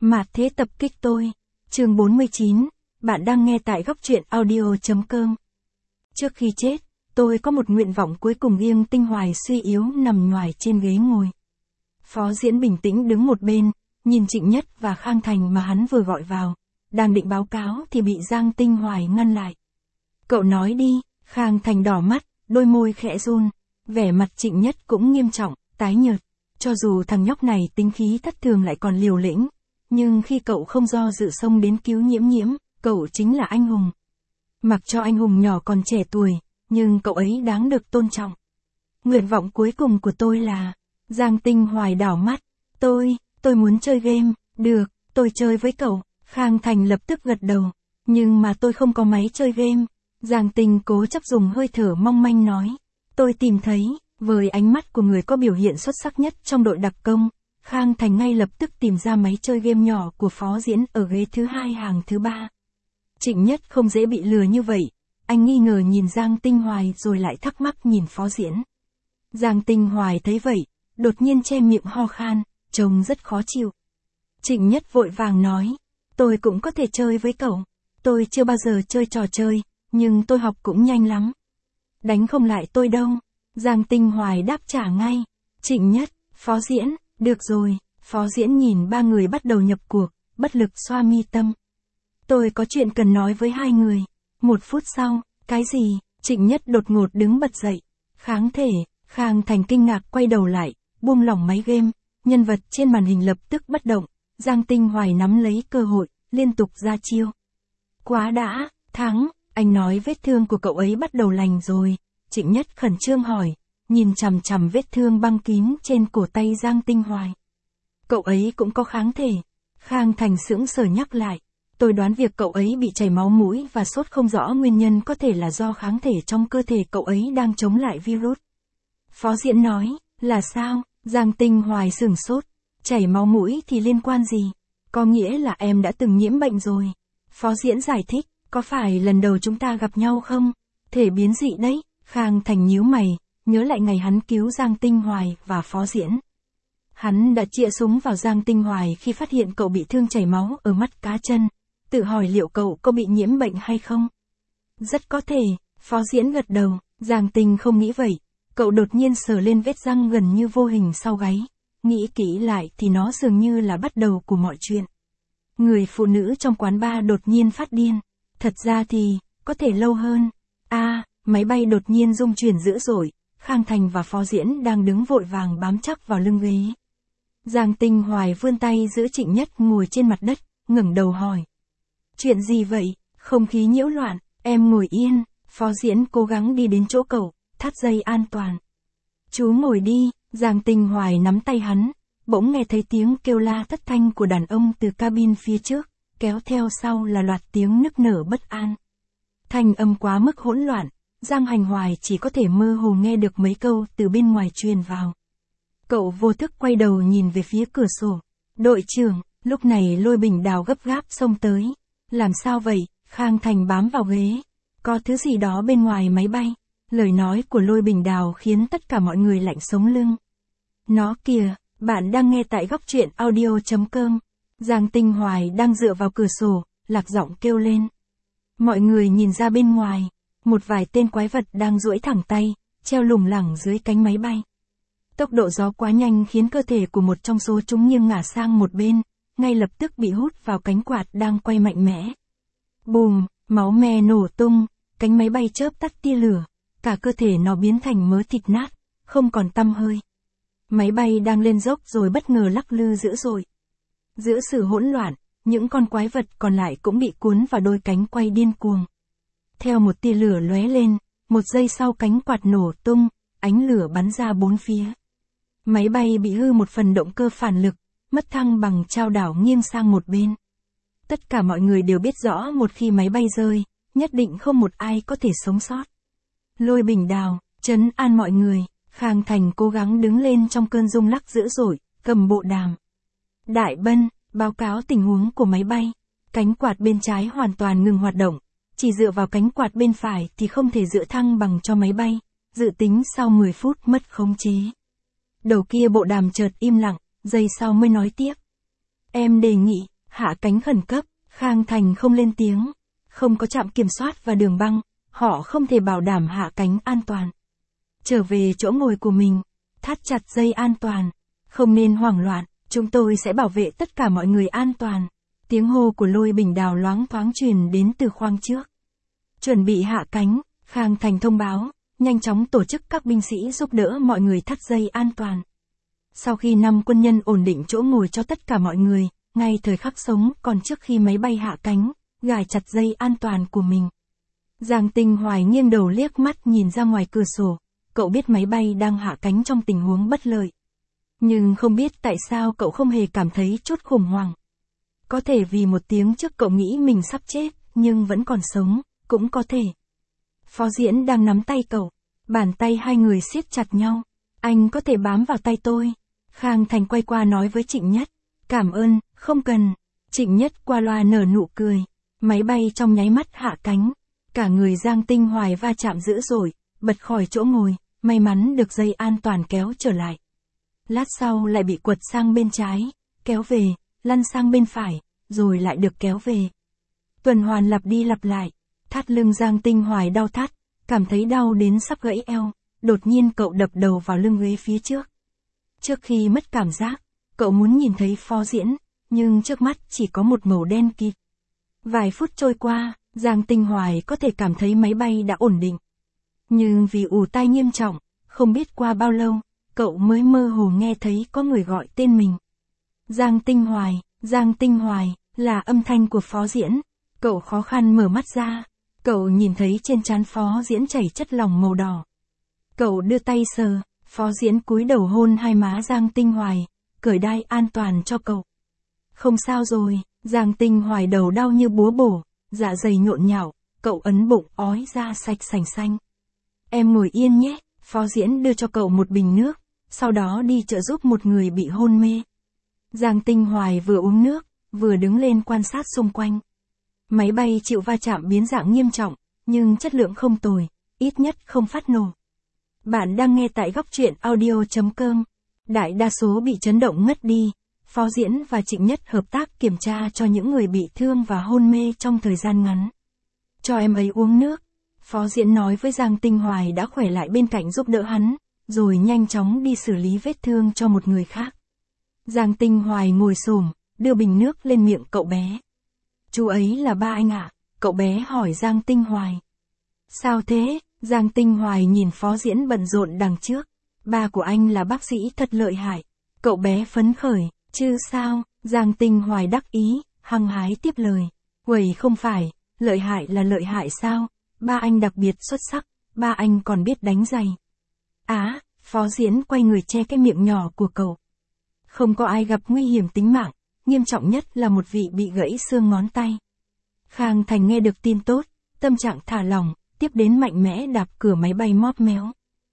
Mạt thế tập kích tôi. Chương 49, bạn đang nghe tại góc truyện audio.com. Trước khi chết, tôi có một nguyện vọng cuối cùng. Yên Tinh Hoài suy yếu nằm nhoài trên ghế ngồi. Phó Diễn bình tĩnh đứng một bên, nhìn Trịnh Nhất và Khang Thành mà hắn vừa gọi vào. Đang định báo cáo thì bị Giang Tinh Hoài ngăn lại. Cậu nói đi. Khang Thành đỏ mắt, đôi môi khẽ run. Vẻ mặt Trịnh Nhất cũng nghiêm trọng, tái nhợt. Cho dù thằng nhóc này tính khí thất thường lại còn liều lĩnh, nhưng khi cậu không do dự xông đến cứu Nhiễm Nhiễm, cậu chính là anh hùng. Mặc cho anh hùng nhỏ còn trẻ tuổi, nhưng cậu ấy đáng được tôn trọng. Nguyện vọng cuối cùng của tôi là... Giang Tinh Hoài đảo mắt. Tôi muốn chơi game. Được, tôi chơi với cậu. Khang Thành lập tức gật đầu. Nhưng mà tôi không có máy chơi game. Giang Tinh cố chấp dùng hơi thở mong manh nói. Tôi tìm thấy, với ánh mắt của người có biểu hiện xuất sắc nhất trong đội đặc công, Khang Thành ngay lập tức tìm ra máy chơi game nhỏ của Phó Diễn ở ghế thứ 2 hàng thứ 3. Trịnh Nhất không dễ bị lừa như vậy. Anh nghi ngờ nhìn Giang Tinh Hoài rồi lại thắc mắc nhìn Phó Diễn. Giang Tinh Hoài thấy vậy, đột nhiên che miệng ho khan, trông rất khó chịu. Trịnh Nhất vội vàng nói, tôi cũng có thể chơi với cậu. Tôi chưa bao giờ chơi trò chơi, nhưng tôi học cũng nhanh lắm. Đánh không lại tôi đâu. Giang Tinh Hoài đáp trả ngay. Trịnh Nhất, Phó Diễn, được rồi. Phó Diễn nhìn ba người bắt đầu nhập cuộc, bất lực xoa mi tâm. Tôi có chuyện cần nói với hai người. 1 phút sau, cái gì? Trịnh Nhất đột ngột đứng bật dậy. Kháng thể. Khang Thành kinh ngạc quay đầu lại, buông lỏng máy game, nhân vật trên màn hình lập tức bất động. Giang Tinh Hoài nắm lấy cơ hội, liên tục ra chiêu. Quá đã, thắng, anh nói vết thương của cậu ấy bắt đầu lành rồi. Trịnh Nhất khẩn trương hỏi, nhìn chằm chằm vết thương băng kín trên cổ tay Giang Tinh Hoài. Cậu ấy cũng có kháng thể. Khang Thành sững sờ nhắc lại. Tôi đoán việc cậu ấy bị chảy máu mũi và sốt không rõ nguyên nhân có thể là do kháng thể trong cơ thể cậu ấy đang chống lại virus. Phó Diễn nói, là sao? Giang Tinh Hoài sửng sốt. Chảy máu mũi thì liên quan gì? Có nghĩa là em đã từng nhiễm bệnh rồi. Phó Diễn giải thích, có phải lần đầu chúng ta gặp nhau không? Thể biến dị đấy. Khang Thành nhíu mày, nhớ lại ngày hắn cứu Giang Tinh Hoài và Phó Diễn. Hắn đã chĩa súng vào Giang Tinh Hoài khi phát hiện cậu bị thương chảy máu ở mắt cá chân. Tự hỏi liệu cậu có bị nhiễm bệnh hay không? Rất có thể. Phó Diễn gật đầu. Giang Tinh không nghĩ vậy. Cậu đột nhiên sờ lên vết răng gần như vô hình sau gáy. Nghĩ kỹ lại thì nó dường như là bắt đầu của mọi chuyện. Người phụ nữ trong quán bar đột nhiên phát điên. Thật ra thì, có thể lâu hơn. Máy bay đột nhiên rung chuyển dữ dội. Khang Thành và Phó Diễn đang đứng vội vàng bám chắc vào lưng ghế. Giang Tinh Hoài vươn tay giữ Trịnh Nhất ngồi trên mặt đất, ngẩng đầu hỏi. Chuyện gì vậy? Không khí nhiễu loạn, em ngồi yên. Phó Diễn cố gắng đi đến chỗ cậu, thắt dây an toàn. Chú ngồi đi. Giang Tinh Hoài nắm tay hắn, bỗng nghe thấy tiếng kêu la thất thanh của đàn ông từ cabin phía trước, kéo theo sau là loạt tiếng nức nở bất an. Thanh âm quá mức hỗn loạn, Giang Hành Hoài chỉ có thể mơ hồ nghe được mấy câu từ bên ngoài truyền vào. Cậu vô thức quay đầu nhìn về phía cửa sổ. Đội trưởng, lúc này Lôi Bình Đào gấp gáp xông tới. Làm sao vậy? Khang Thành bám vào ghế. Có thứ gì đó bên ngoài máy bay. Lời nói của Lôi Bình Đào khiến tất cả mọi người lạnh sống lưng. Nó kìa, bạn đang nghe tại góc truyện audio.com. Giang Tinh Hoài đang dựa vào cửa sổ, lạc giọng kêu lên. Mọi người nhìn ra bên ngoài, một vài tên quái vật đang duỗi thẳng tay, treo lủng lẳng dưới cánh máy bay. Tốc độ gió quá nhanh khiến cơ thể của một trong số chúng nghiêng ngả sang một bên, ngay lập tức bị hút vào cánh quạt đang quay mạnh mẽ. Bùm, máu me nổ tung, cánh máy bay chớp tắt tia lửa, cả cơ thể nó biến thành mớ thịt nát, không còn tăm hơi. Máy bay đang lên dốc rồi bất ngờ lắc lư dữ dội. Giữa sự hỗn loạn, những con quái vật còn lại cũng bị cuốn vào đôi cánh quay điên cuồng. Theo một tia lửa lóe lên, 1 giây sau cánh quạt nổ tung, ánh lửa bắn ra bốn phía. Máy bay bị hư một phần động cơ phản lực, mất thăng bằng chao đảo nghiêng sang một bên. Tất cả mọi người đều biết rõ một khi máy bay rơi, nhất định không một ai có thể sống sót. Lôi Bình Đào, trấn an mọi người. Khang Thành cố gắng đứng lên trong cơn rung lắc dữ dội, cầm bộ đàm. Đại Bân, báo cáo tình huống của máy bay. Cánh quạt bên trái hoàn toàn ngừng hoạt động. Chỉ dựa vào cánh quạt bên phải thì không thể giữ thăng bằng cho máy bay. Dự tính sau 10 phút mất khống chế. Đầu kia bộ đàm chợt im lặng, giây sau mới nói tiếp. Em đề nghị, Hạ cánh khẩn cấp, Khang Thành không lên tiếng. Không có trạm kiểm soát và đường băng, họ không thể bảo đảm hạ cánh an toàn. Trở về chỗ ngồi của mình, thắt chặt dây an toàn. Không nên hoảng loạn, chúng tôi sẽ bảo vệ tất cả mọi người an toàn. Tiếng hô của Lôi Bình Đào loáng thoáng truyền đến từ khoang trước. Chuẩn bị hạ cánh, Khang Thành thông báo, nhanh chóng tổ chức các binh sĩ giúp đỡ mọi người thắt dây an toàn. Sau khi 5 quân nhân ổn định chỗ ngồi cho tất cả mọi người, ngay thời khắc sống còn trước khi máy bay hạ cánh, gài chặt dây an toàn của mình. Giang Tinh Hoài nghiêng đầu liếc mắt nhìn ra ngoài cửa sổ, cậu biết máy bay đang hạ cánh trong tình huống bất lợi. Nhưng không biết tại sao cậu không hề cảm thấy chút khủng hoảng. Có thể vì một tiếng trước cậu nghĩ mình sắp chết, nhưng vẫn còn sống, cũng có thể. Phó Diễn đang nắm tay cậu, bàn tay hai người siết chặt nhau. Anh có thể bám vào tay tôi. Khang Thành quay qua nói với Trịnh Nhất. Cảm ơn, không cần. Trịnh Nhất qua loa nở nụ cười. Máy bay trong nháy mắt hạ cánh. Cả người Giang Tinh Hoài va chạm dữ dội, bật khỏi chỗ ngồi, may mắn được dây an toàn kéo trở lại. Lát sau lại bị quật sang bên trái, kéo về, lăn sang bên phải, rồi lại được kéo về. Tuần hoàn lặp đi lặp lại, thắt lưng Giang Tinh Hoài đau thắt, cảm thấy đau đến sắp gãy eo, đột nhiên cậu đập đầu vào lưng ghế phía trước. Trước khi mất cảm giác, cậu muốn nhìn thấy Phó Diễn, nhưng trước mắt chỉ có một màu đen kịt. Vài phút trôi qua, Giang Tinh Hoài có thể cảm thấy máy bay đã ổn định. Nhưng vì ù tai nghiêm trọng, không biết qua bao lâu, cậu mới mơ hồ nghe thấy có người gọi tên mình. Giang Tinh Hoài, là âm thanh của Phó Diễn. Cậu khó khăn mở mắt ra, cậu nhìn thấy trên trán Phó Diễn chảy chất lỏng màu đỏ. Cậu đưa tay sờ, Phó Diễn cúi đầu hôn hai má Giang Tinh Hoài, cởi đai an toàn cho cậu. Không sao rồi, Giang Tinh Hoài đầu đau như búa bổ, dạ dày nhộn nhạo, cậu ấn bụng ói ra sạch sành xanh. Em ngồi yên nhé, Phó Diễn đưa cho cậu một bình nước, sau đó đi trợ giúp một người bị hôn mê. Giang Tinh Hoài vừa uống nước, vừa đứng lên quan sát xung quanh. Máy bay chịu va chạm biến dạng nghiêm trọng, nhưng chất lượng không tồi, ít nhất không phát nổ. Bạn đang nghe tại góc truyện audio.com. Đại đa số bị chấn động ngất đi. Phó Diễn và Trịnh Nhất hợp tác kiểm tra cho những người bị thương và hôn mê trong thời gian ngắn. Cho em ấy uống nước. Phó Diễn nói với Giang Tinh Hoài đã khỏe lại bên cạnh giúp đỡ hắn, rồi nhanh chóng đi xử lý vết thương cho một người khác. Giang Tinh Hoài ngồi xổm, đưa bình nước lên miệng cậu bé. Chú ấy là ba anh ạ, cậu bé hỏi Giang Tinh Hoài. Sao thế? Giang Tinh Hoài nhìn Phó Diễn bận rộn đằng trước. Ba của anh là bác sĩ thật lợi hại. Cậu bé phấn khởi, chứ sao? Giang Tinh Hoài đắc ý, hăng hái tiếp lời. Uầy không phải, lợi hại là lợi hại sao? Ba anh đặc biệt xuất sắc, ba anh còn biết đánh giày. Á, Phó Diễn quay người che cái miệng nhỏ của cậu. Không có ai gặp nguy hiểm tính mạng, nghiêm trọng nhất là một vị bị gãy xương ngón tay. Khang Thành nghe được tin tốt, tâm trạng thả lỏng, tiếp đến mạnh mẽ đạp cửa máy bay móp méo.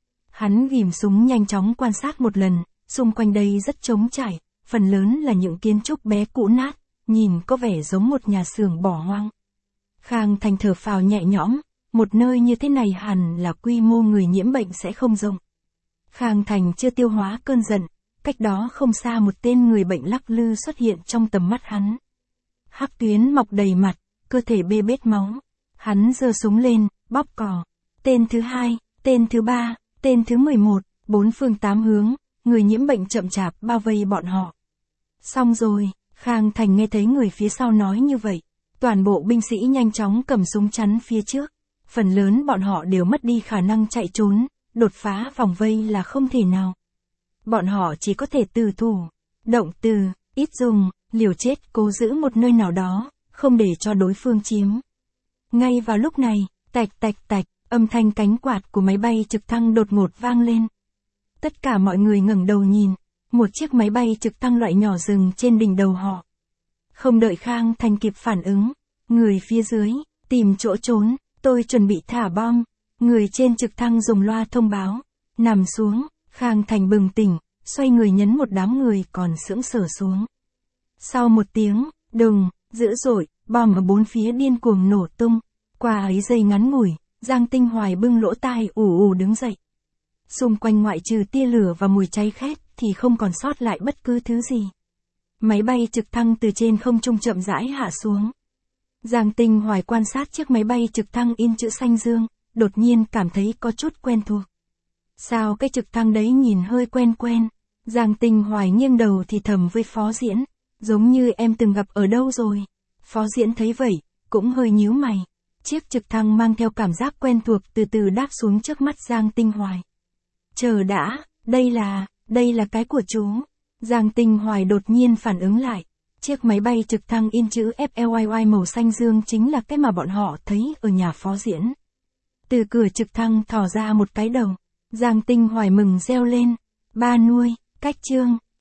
Hắn ghim súng nhanh chóng quan sát một lần, xung quanh đây rất trống trải, phần lớn là những kiến trúc bé cũ nát, nhìn có vẻ giống một nhà xưởng bỏ hoang. Khang Thành thở phào nhẹ nhõm, một nơi như thế này hẳn là quy mô người nhiễm bệnh sẽ không rộng. Khang Thành chưa tiêu hóa cơn giận, cách đó không xa một tên người bệnh lắc lư xuất hiện trong tầm mắt hắn. Hắc tuyến mọc đầy mặt, cơ thể bê bết máu. Hắn giơ súng lên, bóp cò. Tên thứ 2, tên thứ 3, tên thứ 11, 4 phương 8 hướng, người nhiễm bệnh chậm chạp bao vây bọn họ. Xong rồi, Khang Thành nghe thấy người phía sau nói như vậy. Toàn bộ binh sĩ nhanh chóng cầm súng chắn phía trước. Phần lớn bọn họ đều mất đi khả năng chạy trốn, đột phá vòng vây là không thể nào. Bọn họ chỉ có thể từ thủ. Động từ, ít dùng, liều chết cố giữ một nơi nào đó, không để cho đối phương chiếm. Ngay vào lúc này, tạch tạch tạch, âm thanh cánh quạt của máy bay trực thăng đột ngột vang lên. Tất cả mọi người ngẩng đầu nhìn, một chiếc máy bay trực thăng loại nhỏ dừng trên đỉnh đầu họ. Không đợi Khang Thành kịp phản ứng, người phía dưới, tìm chỗ trốn, tôi chuẩn bị thả bom. Người trên trực thăng dùng loa thông báo, nằm xuống, Khang Thành bừng tỉnh, xoay người nhấn một đám người còn sững sờ xuống. Sau một tiếng, đùng, dữ dội, bom ở bốn phía điên cuồng nổ tung. Qua ấy giây ngắn ngủi, Giang Tinh Hoài bưng lỗ tai ù ù đứng dậy. Xung quanh ngoại trừ tia lửa và mùi cháy khét thì không còn sót lại bất cứ thứ gì. Máy bay trực thăng từ trên không trung chậm rãi hạ xuống. Giang Tinh Hoài quan sát chiếc máy bay trực thăng in chữ xanh dương, đột nhiên cảm thấy có chút quen thuộc. Sao cái trực thăng đấy nhìn hơi quen quen? Giang Tinh Hoài nghiêng đầu thì thầm với Phó Diễn, giống như em từng gặp ở đâu rồi. Phó Diễn thấy vậy, cũng hơi nhíu mày. Chiếc trực thăng mang theo cảm giác quen thuộc từ từ đáp xuống trước mắt Giang Tinh Hoài. Chờ đã, đây là cái của chú. Giang Tinh Hoài đột nhiên phản ứng lại. Chiếc máy bay trực thăng in chữ FLYY màu xanh dương chính là cái mà bọn họ thấy ở nhà Phó Diễn. Từ cửa trực thăng thò ra một cái đầu. Giang Tinh Hoài mừng reo lên. Ba nuôi, cách chương.